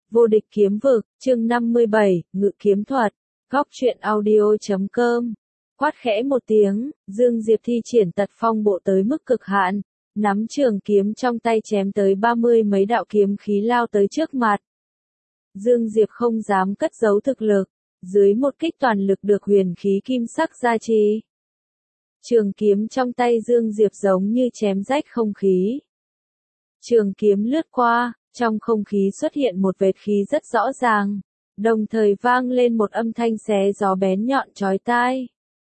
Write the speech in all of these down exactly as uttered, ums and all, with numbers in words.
Vô địch kiếm vực, chương năm mươi bảy, ngự kiếm thuật, góc truyện audio chấm com. Quát khẽ một tiếng, Dương Diệp thi triển tật phong bộ tới mức cực hạn, nắm trường kiếm trong tay chém tới ba mươi mấy đạo kiếm khí lao tới trước mặt. Dương Diệp không dám cất giấu thực lực, dưới một kích toàn lực được huyền khí kim sắc gia trì. Trường kiếm trong tay Dương Diệp giống như chém rách không khí. Trường kiếm lướt qua, trong không khí xuất hiện một vệt khí rất rõ ràng, đồng thời vang lên một âm thanh xé gió bén nhọn chói tai.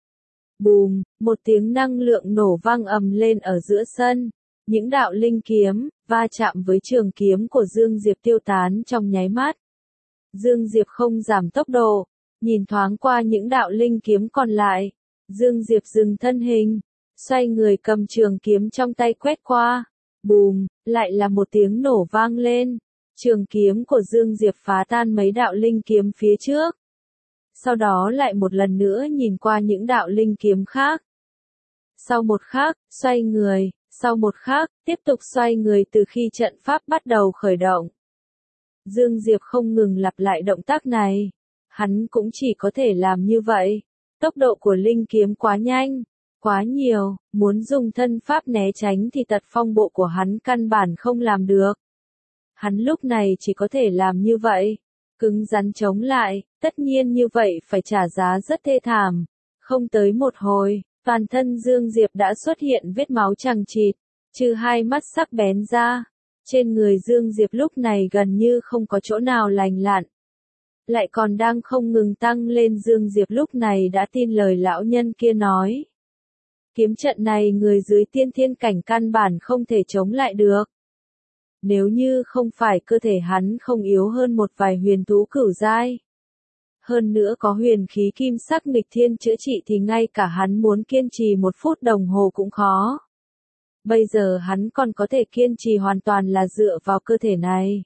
Bùm, một tiếng năng lượng nổ vang ầm lên ở giữa sân, những đạo linh kiếm va chạm với trường kiếm của Dương Diệp tiêu tán trong nháy mắt. Dương Diệp không giảm tốc độ, nhìn thoáng qua những đạo linh kiếm còn lại, Dương Diệp dừng thân hình, xoay người cầm trường kiếm trong tay quét qua. Bùm, lại là một tiếng nổ vang lên, trường kiếm của Dương Diệp phá tan mấy đạo linh kiếm phía trước. Sau đó lại một lần nữa nhìn qua những đạo linh kiếm khác. Sau một khắc, xoay người, sau một khắc, tiếp tục xoay người từ khi trận pháp bắt đầu khởi động. Dương Diệp không ngừng lặp lại động tác này, hắn cũng chỉ có thể làm như vậy, tốc độ của linh kiếm quá nhanh. Quá nhiều, muốn dùng thân pháp né tránh thì tật phong bộ của hắn căn bản không làm được. Hắn lúc này chỉ có thể làm như vậy, cứng rắn chống lại, tất nhiên như vậy phải trả giá rất thê thảm. Không tới một hồi, toàn thân Dương Diệp đã xuất hiện vết máu chằng chịt, trừ hai mắt sắc bén ra. Trên người Dương Diệp lúc này gần như không có chỗ nào lành lặn. Lại còn đang không ngừng tăng lên. Dương Diệp lúc này đã tin lời lão nhân kia nói. Kiếm trận này người dưới tiên thiên cảnh căn bản không thể chống lại được. Nếu như không phải cơ thể hắn không yếu hơn một vài huyền thú cửu giai. Hơn nữa có huyền khí kim sắc nghịch thiên chữa trị thì ngay cả hắn muốn kiên trì một phút đồng hồ cũng khó. Bây giờ hắn còn có thể kiên trì hoàn toàn là dựa vào cơ thể này.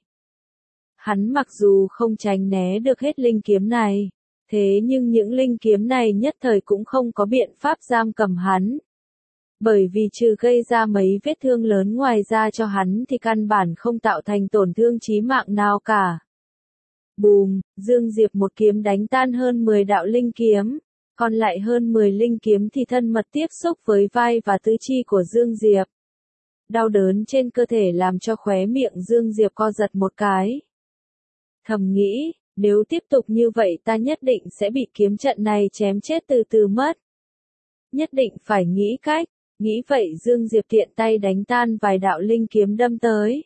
Hắn mặc dù không tránh né được hết linh kiếm này. Thế nhưng những linh kiếm này nhất thời cũng không có biện pháp giam cầm hắn. Bởi vì trừ gây ra mấy vết thương lớn ngoài ra cho hắn thì căn bản không tạo thành tổn thương chí mạng nào cả. Bùm, Dương Diệp một kiếm đánh tan hơn mười đạo linh kiếm, còn lại hơn mười linh kiếm thì thân mật tiếp xúc với vai và tứ chi của Dương Diệp. Đau đớn trên cơ thể làm cho khóe miệng Dương Diệp co giật một cái. Thầm nghĩ, nếu tiếp tục như vậy ta nhất định sẽ bị kiếm trận này chém chết từ từ mất. Nhất định phải nghĩ cách, nghĩ vậy Dương Diệp tiện tay đánh tan vài đạo linh kiếm đâm tới.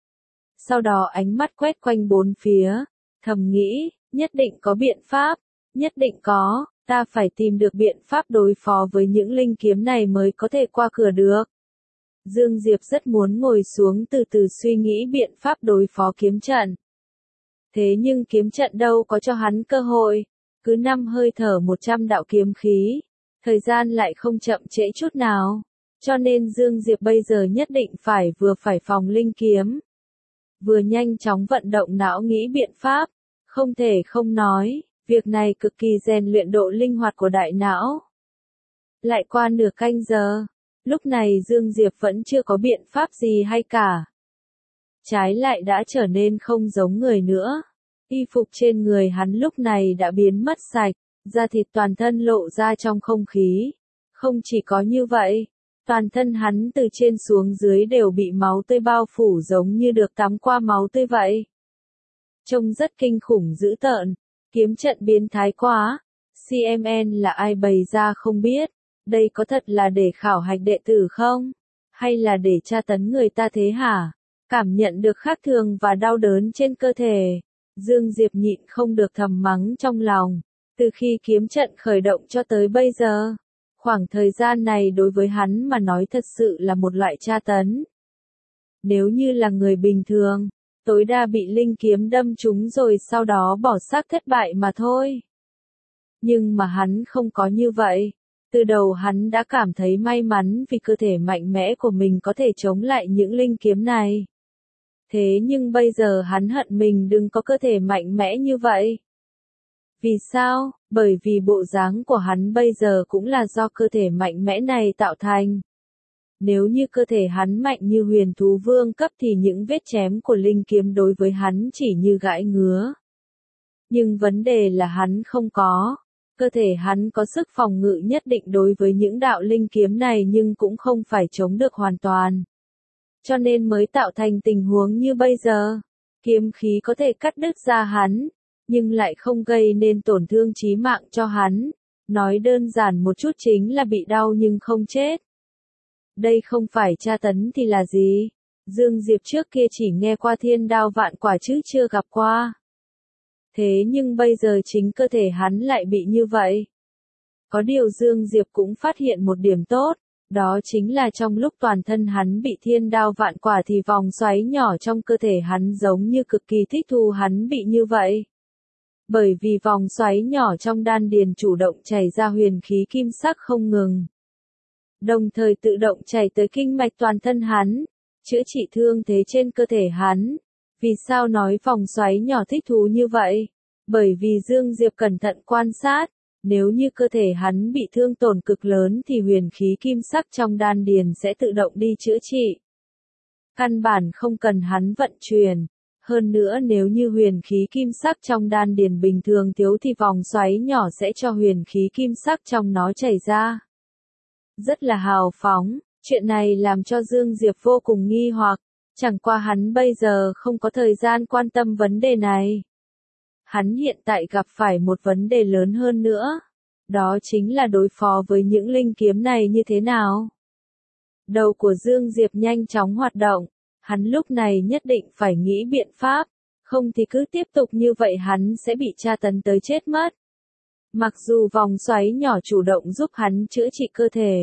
Sau đó ánh mắt quét quanh bốn phía, thầm nghĩ, nhất định có biện pháp, nhất định có, ta phải tìm được biện pháp đối phó với những linh kiếm này mới có thể qua cửa được. Dương Diệp rất muốn ngồi xuống từ từ suy nghĩ biện pháp đối phó kiếm trận. Thế nhưng kiếm trận đâu có cho hắn cơ hội, cứ năm hơi thở một trăm đạo kiếm khí, thời gian lại không chậm trễ chút nào, cho nên Dương Diệp bây giờ nhất định phải vừa phải phòng linh kiếm, vừa nhanh chóng vận động não nghĩ biện pháp, không thể không nói, việc này cực kỳ rèn luyện độ linh hoạt của đại não. Lại qua nửa canh giờ, lúc này Dương Diệp vẫn chưa có biện pháp gì hay cả. Trái lại đã trở nên không giống người nữa. Y phục trên người hắn lúc này đã biến mất sạch, da thịt toàn thân lộ ra trong không khí. Không chỉ có như vậy, toàn thân hắn từ trên xuống dưới đều bị máu tươi bao phủ giống như được tắm qua máu tươi vậy. Trông rất kinh khủng dữ tợn, kiếm trận biến thái quá. xê em en là ai bày ra không biết, đây có thật là để khảo hạch đệ tử không? Hay là để tra tấn người ta thế hả? Cảm nhận được khác thường và đau đớn trên cơ thể. Dương Diệp nhịn không được thầm mắng trong lòng, từ khi kiếm trận khởi động cho tới bây giờ, khoảng thời gian này đối với hắn mà nói thật sự là một loại tra tấn. Nếu như là người bình thường, tối đa bị linh kiếm đâm trúng rồi sau đó bỏ xác thất bại mà thôi. Nhưng mà hắn không có như vậy, từ đầu hắn đã cảm thấy may mắn vì cơ thể mạnh mẽ của mình có thể chống lại những linh kiếm này. Thế nhưng bây giờ hắn hận mình đừng có cơ thể mạnh mẽ như vậy. Vì sao? Bởi vì bộ dáng của hắn bây giờ cũng là do cơ thể mạnh mẽ này tạo thành. Nếu như cơ thể hắn mạnh như huyền thú vương cấp thì những vết chém của linh kiếm đối với hắn chỉ như gãi ngứa. Nhưng vấn đề là hắn không có. Cơ thể hắn có sức phòng ngự nhất định đối với những đạo linh kiếm này nhưng cũng không phải chống được hoàn toàn. Cho nên mới tạo thành tình huống như bây giờ. Kiếm khí có thể cắt đứt da hắn, nhưng lại không gây nên tổn thương chí mạng cho hắn. Nói đơn giản một chút chính là bị đau nhưng không chết. Đây không phải tra tấn thì là gì? Dương Diệp trước kia chỉ nghe qua thiên đao vạn quả chứ chưa gặp qua. Thế nhưng bây giờ chính cơ thể hắn lại bị như vậy. Có điều Dương Diệp cũng phát hiện một điểm tốt, đó chính là trong lúc toàn thân hắn bị thiên đao vạn quả thì vòng xoáy nhỏ trong cơ thể hắn giống như cực kỳ thích thú hắn bị như vậy. Bởi vì vòng xoáy nhỏ trong đan điền chủ động chảy ra huyền khí kim sắc không ngừng. Đồng thời tự động chảy tới kinh mạch toàn thân hắn, chữa trị thương thế trên cơ thể hắn. Vì sao nói vòng xoáy nhỏ thích thú như vậy? Bởi vì Dương Diệp cẩn thận quan sát, nếu như cơ thể hắn bị thương tổn cực lớn thì huyền khí kim sắc trong đan điền sẽ tự động đi chữa trị. Căn bản không cần hắn vận chuyển. Hơn nữa nếu như huyền khí kim sắc trong đan điền bình thường thiếu thì vòng xoáy nhỏ sẽ cho huyền khí kim sắc trong nó chảy ra. Rất là hào phóng, chuyện này làm cho Dương Diệp vô cùng nghi hoặc, chẳng qua hắn bây giờ không có thời gian quan tâm vấn đề này. Hắn hiện tại gặp phải một vấn đề lớn hơn nữa, đó chính là đối phó với những linh kiếm này như thế nào. Đầu của Dương Diệp nhanh chóng hoạt động, hắn lúc này nhất định phải nghĩ biện pháp, không thì cứ tiếp tục như vậy hắn sẽ bị tra tấn tới chết mất. Mặc dù vòng xoáy nhỏ chủ động giúp hắn chữa trị cơ thể,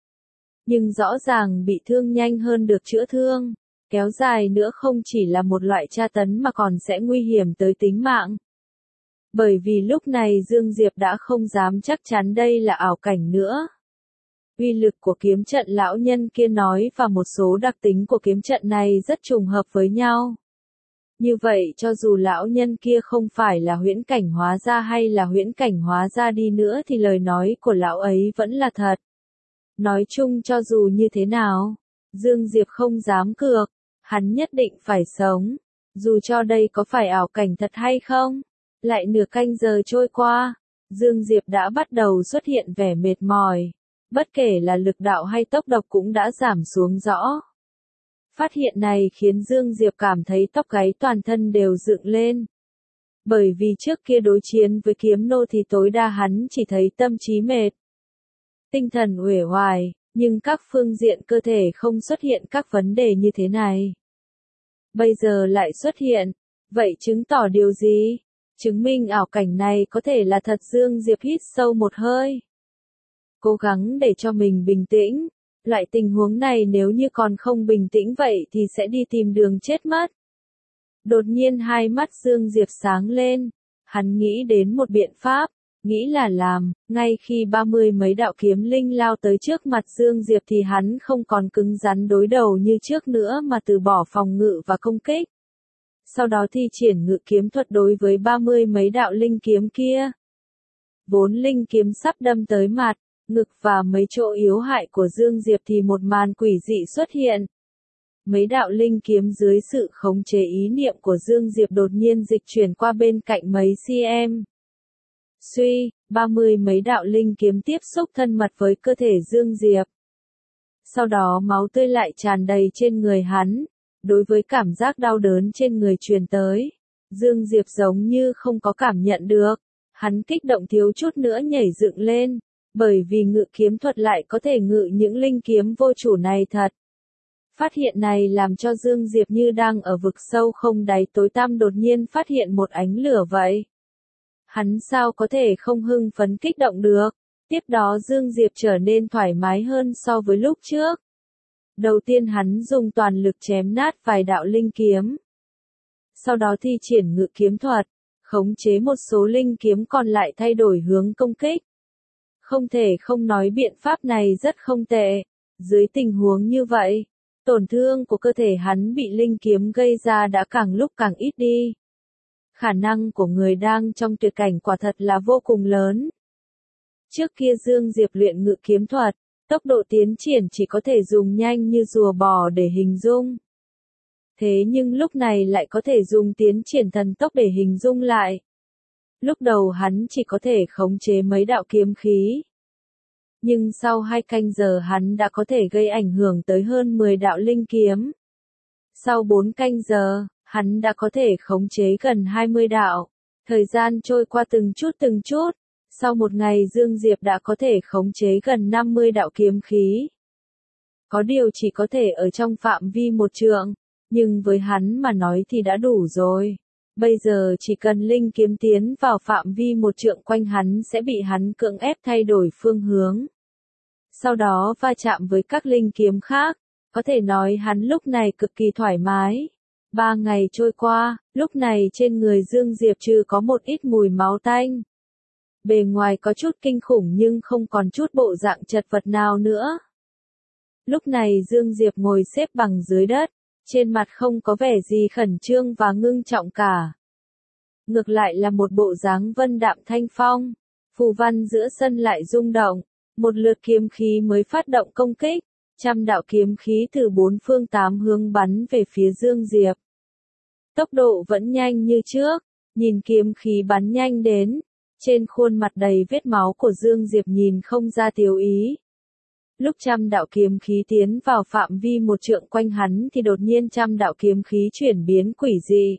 nhưng rõ ràng bị thương nhanh hơn được chữa thương, kéo dài nữa không chỉ là một loại tra tấn mà còn sẽ nguy hiểm tới tính mạng. Bởi vì lúc này Dương Diệp đã không dám chắc chắn đây là ảo cảnh nữa. Uy lực của kiếm trận lão nhân kia nói và một số đặc tính của kiếm trận này rất trùng hợp với nhau. Như vậy cho dù lão nhân kia không phải là huyễn cảnh hóa ra hay là huyễn cảnh hóa ra đi nữa thì lời nói của lão ấy vẫn là thật. Nói chung cho dù như thế nào, Dương Diệp không dám cược, hắn nhất định phải sống, dù cho đây có phải ảo cảnh thật hay không. Lại nửa canh giờ trôi qua, Dương Diệp đã bắt đầu xuất hiện vẻ mệt mỏi, bất kể là lực đạo hay tốc độ cũng đã giảm xuống rõ. Phát hiện này khiến Dương Diệp cảm thấy tóc gáy toàn thân đều dựng lên. Bởi vì trước kia đối chiến với kiếm nô thì tối đa hắn chỉ thấy tâm trí mệt, tinh thần uể oải, nhưng các phương diện cơ thể không xuất hiện các vấn đề như thế này. Bây giờ lại xuất hiện, vậy chứng tỏ điều gì? Chứng minh ảo cảnh này có thể là thật. Dương Diệp hít sâu một hơi, cố gắng để cho mình bình tĩnh. Loại tình huống này nếu như còn không bình tĩnh vậy thì sẽ đi tìm đường chết mất. Đột nhiên hai mắt Dương Diệp sáng lên, hắn nghĩ đến một biện pháp, nghĩ là làm, ngay khi ba mươi mấy đạo kiếm linh lao tới trước mặt Dương Diệp thì hắn không còn cứng rắn đối đầu như trước nữa mà từ bỏ phòng ngự và công kích. Sau đó thi triển ngự kiếm thuật đối với ba mươi mấy đạo linh kiếm kia. Vốn linh kiếm sắp đâm tới mặt, ngực và mấy chỗ yếu hại của Dương Diệp thì một màn quỷ dị xuất hiện. Mấy đạo linh kiếm dưới sự khống chế ý niệm của Dương Diệp đột nhiên dịch chuyển qua bên cạnh mấy cm. Suy, ba mươi mấy đạo linh kiếm tiếp xúc thân mật với cơ thể Dương Diệp. Sau đó máu tươi lại tràn đầy trên người hắn. Đối với cảm giác đau đớn trên người truyền tới, Dương Diệp giống như không có cảm nhận được. Hắn kích động thiếu chút nữa nhảy dựng lên, bởi vì ngự kiếm thuật lại có thể ngự những linh kiếm vô chủ này thật. Phát hiện này làm cho Dương Diệp như đang ở vực sâu không đáy tối tăm đột nhiên phát hiện một ánh lửa vậy. Hắn sao có thể không hưng phấn kích động được? Tiếp đó Dương Diệp trở nên thoải mái hơn so với lúc trước. Đầu tiên hắn dùng toàn lực chém nát vài đạo linh kiếm. Sau đó thi triển ngự kiếm thuật, khống chế một số linh kiếm còn lại thay đổi hướng công kích. Không thể không nói biện pháp này rất không tệ. Dưới tình huống như vậy, tổn thương của cơ thể hắn bị linh kiếm gây ra đã càng lúc càng ít đi. Khả năng của người đang trong tuyệt cảnh quả thật là vô cùng lớn. Trước kia Dương Diệp luyện ngự kiếm thuật, Tốc độ tiến triển chỉ có thể dùng nhanh như rùa bò để hình dung. Thế nhưng lúc này lại có thể dùng tiến triển thần tốc để hình dung lại. Lúc đầu hắn chỉ có thể khống chế mấy đạo kiếm khí. Nhưng sau hai canh giờ hắn đã có thể gây ảnh hưởng tới hơn mười đạo linh kiếm. Sau bốn canh giờ, hắn đã có thể khống chế gần hai mươi đạo. Thời gian trôi qua từng chút từng chút. Sau một ngày Dương Diệp đã có thể khống chế gần năm mươi đạo kiếm khí. Có điều chỉ có thể ở trong phạm vi một trượng, nhưng với hắn mà nói thì đã đủ rồi. Bây giờ chỉ cần linh kiếm tiến vào phạm vi một trượng quanh hắn sẽ bị hắn cưỡng ép thay đổi phương hướng. Sau đó va chạm với các linh kiếm khác, có thể nói hắn lúc này cực kỳ thoải mái. Ba ngày trôi qua, lúc này trên người Dương Diệp trừ có một ít mùi máu tanh. Bề ngoài có chút kinh khủng nhưng không còn chút bộ dạng chật vật nào nữa. Lúc này Dương Diệp ngồi xếp bằng dưới đất, trên mặt không có vẻ gì khẩn trương và ngưng trọng cả. Ngược lại là một bộ dáng vân đạm thanh phong, phù văn giữa sân lại rung động, một lượt kiếm khí mới phát động công kích, trăm đạo kiếm khí từ bốn phương tám hướng bắn về phía Dương Diệp. Tốc độ vẫn nhanh như trước, nhìn kiếm khí bắn nhanh đến, trên khuôn mặt đầy vết máu của Dương Diệp nhìn không ra tiêu ý. Lúc trăm đạo kiếm khí tiến vào phạm vi một trượng quanh hắn thì đột nhiên trăm đạo kiếm khí chuyển biến quỷ dị.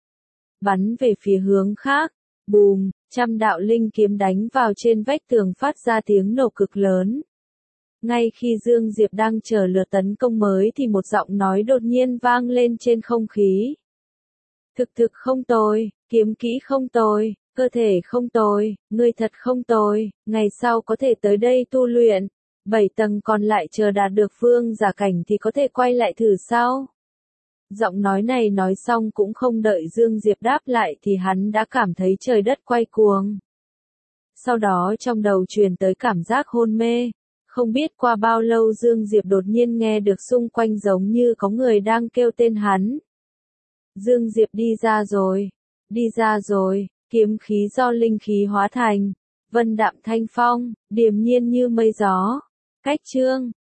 Bắn về phía hướng khác, bùm, trăm đạo linh kiếm đánh vào trên vách tường phát ra tiếng nổ cực lớn. Ngay khi Dương Diệp đang chờ lượt tấn công mới thì một giọng nói đột nhiên vang lên trên không khí. Thực thực không tồi, kiếm kỹ không tồi, cơ thể không tồi, ngươi thật không tồi, ngày sau có thể tới đây tu luyện. Bảy tầng còn lại chờ đạt được vương giả cảnh thì có thể quay lại thử sau. Giọng nói này nói xong cũng không đợi Dương Diệp đáp lại thì hắn đã cảm thấy trời đất quay cuồng. Sau đó trong đầu truyền tới cảm giác hôn mê. Không biết qua bao lâu Dương Diệp đột nhiên nghe được xung quanh giống như có người đang kêu tên hắn. Dương Diệp đi ra rồi, đi ra rồi, kiếm khí do linh khí hóa thành, vân đạm thanh phong, điềm nhiên như mây gió. Cách chương